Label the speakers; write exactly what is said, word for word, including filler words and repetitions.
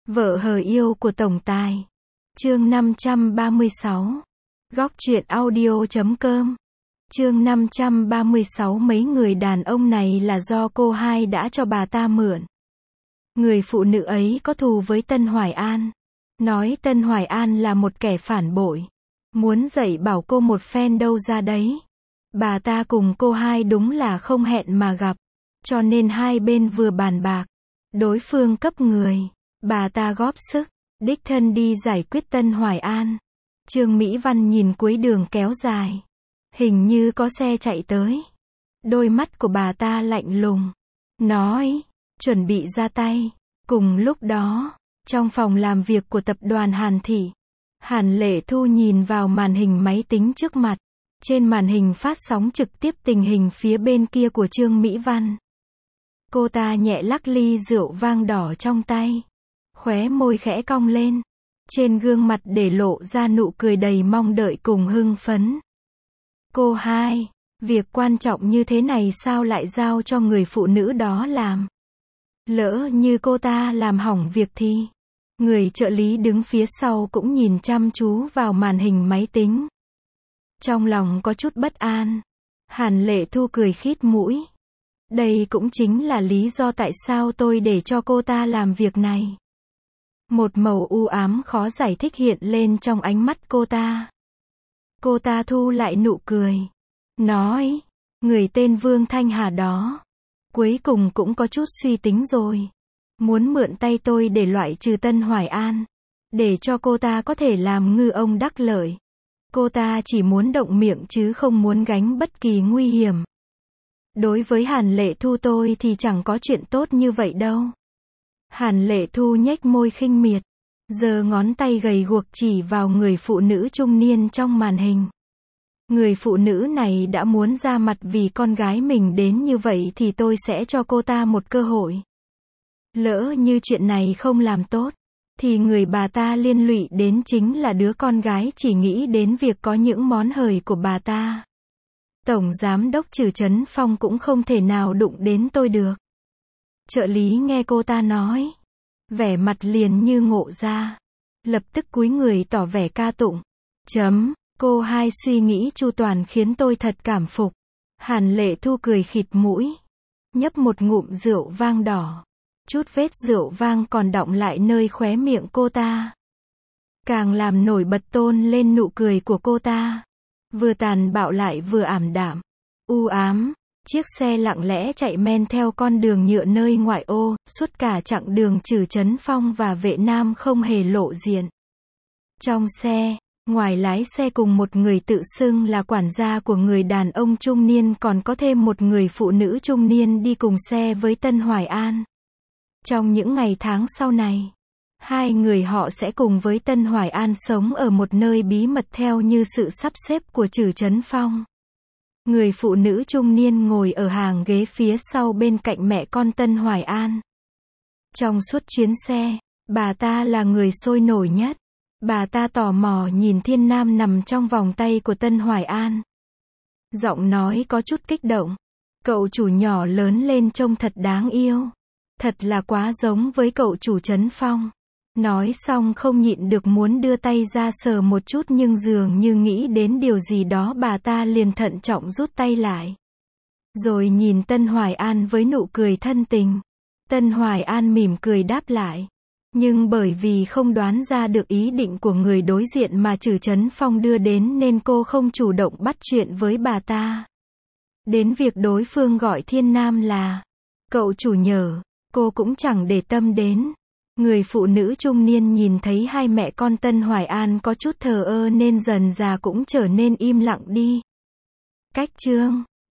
Speaker 1: Vợ hờ yêu của tổng tài. Chương năm trăm ba mươi sáu. Góc truyện audio chấm com. Chương năm trăm ba mươi sáu. Mấy người đàn ông này là do cô hai đã cho bà ta mượn. Người phụ nữ ấy có thù với Tân Hoài An. Nói Tân Hoài An là một kẻ phản bội. Muốn dạy bảo cô một phen đâu ra đấy. Bà ta cùng cô hai đúng là không hẹn mà gặp. Cho nên hai bên vừa bàn bạc. Đối phương cấp người. Bà ta góp sức. Đích thân đi giải quyết Tân Hoài An. Trương Mỹ Văn nhìn cuối đường kéo dài. Hình như có xe chạy tới. Đôi mắt của bà ta lạnh lùng. Nói. Chuẩn bị ra tay. Cùng lúc đó. Trong phòng làm việc của tập đoàn Hàn Thị. Hàn Lệ Thu nhìn vào màn hình máy tính trước mặt. Trên màn hình phát sóng trực tiếp tình hình phía bên kia của Trương Mỹ Văn. Cô ta nhẹ lắc ly rượu vang đỏ trong tay. Khóe môi khẽ cong lên. Trên gương mặt để lộ ra nụ cười đầy mong đợi cùng hưng phấn. Cô hai, việc quan trọng như thế này sao lại giao cho người phụ nữ đó làm? Lỡ như cô ta làm hỏng việc thì... Người trợ lý đứng phía sau cũng nhìn chăm chú vào màn hình máy tính. Trong lòng có chút bất an. Hàn Lệ Thu cười khít mũi. Đây cũng chính là lý do tại sao tôi để cho cô ta làm việc này. Một màu u ám khó giải thích hiện lên trong ánh mắt cô ta. Cô ta thu lại nụ cười. Nói, người tên Vương Thanh Hà đó. Cuối cùng cũng có chút suy tính rồi. Muốn mượn tay tôi để loại trừ Tân Hoài An. Để cho cô ta có thể làm ngư ông đắc lợi. Cô ta chỉ muốn động miệng chứ không muốn gánh bất kỳ nguy hiểm. Đối với Hàn Lệ Thu tôi thì chẳng có chuyện tốt như vậy đâu. Hàn Lệ Thu nhếch môi khinh miệt. Giơ ngón tay gầy guộc chỉ vào người phụ nữ trung niên trong màn hình. Người phụ nữ này đã muốn ra mặt vì con gái mình đến như vậy thì tôi sẽ cho cô ta một cơ hội. Lỡ như chuyện này không làm tốt, thì người bà ta liên lụy đến chính là đứa con gái chỉ nghĩ đến việc có những món hời của bà ta. Tổng giám đốc Trử Chấn Phong cũng không thể nào đụng đến tôi được. Trợ lý nghe cô ta nói. Vẻ mặt liền như ngộ ra. Lập tức cúi người tỏ vẻ ca tụng. Chấm, cô hai suy nghĩ chu toàn khiến tôi thật cảm phục. Hàn Lệ Thu cười khịt mũi. Nhấp một ngụm rượu vang đỏ. Chút vết rượu vang còn đọng lại nơi khóe miệng cô ta. Càng làm nổi bật tôn lên nụ cười của cô ta. Vừa tàn bạo lại vừa ảm đạm. U ám. Chiếc xe lặng lẽ chạy men theo con đường nhựa nơi ngoại ô, suốt cả chặng đường Trử Chấn Phong và Vệ Nam không hề lộ diện. Trong xe, ngoài lái xe cùng một người tự xưng là quản gia của người đàn ông trung niên còn có thêm một người phụ nữ trung niên đi cùng xe với Tân Hoài An. Trong những ngày tháng sau này, hai người họ sẽ cùng với Tân Hoài An sống ở một nơi bí mật theo như sự sắp xếp của Trử Chấn Phong. Người phụ nữ trung niên ngồi ở hàng ghế phía sau bên cạnh mẹ con Tân Hoài An. Trong suốt chuyến xe, bà ta là người sôi nổi nhất. Bà ta tò mò nhìn Thiên Nam nằm trong vòng tay của Tân Hoài An. Giọng nói có chút kích động. Cậu chủ nhỏ lớn lên trông thật đáng yêu. Thật là quá giống với cậu chủ Trấn Phong. Nói xong không nhịn được muốn đưa tay ra sờ một chút nhưng dường như nghĩ đến điều gì đó bà ta liền thận trọng rút tay lại. Rồi nhìn Tân Hoài An với nụ cười thân tình. Tân Hoài An mỉm cười đáp lại. Nhưng bởi vì không đoán ra được ý định của người đối diện mà Trử Chấn Phong đưa đến nên cô không chủ động bắt chuyện với bà ta. Đến việc đối phương gọi Thiên Nam là cậu chủ nhờ, cô cũng chẳng để tâm đến. Người phụ nữ trung niên nhìn thấy hai mẹ con Tân Hoài An có chút thờ ơ nên dần dà cũng trở nên im lặng đi. Cách chương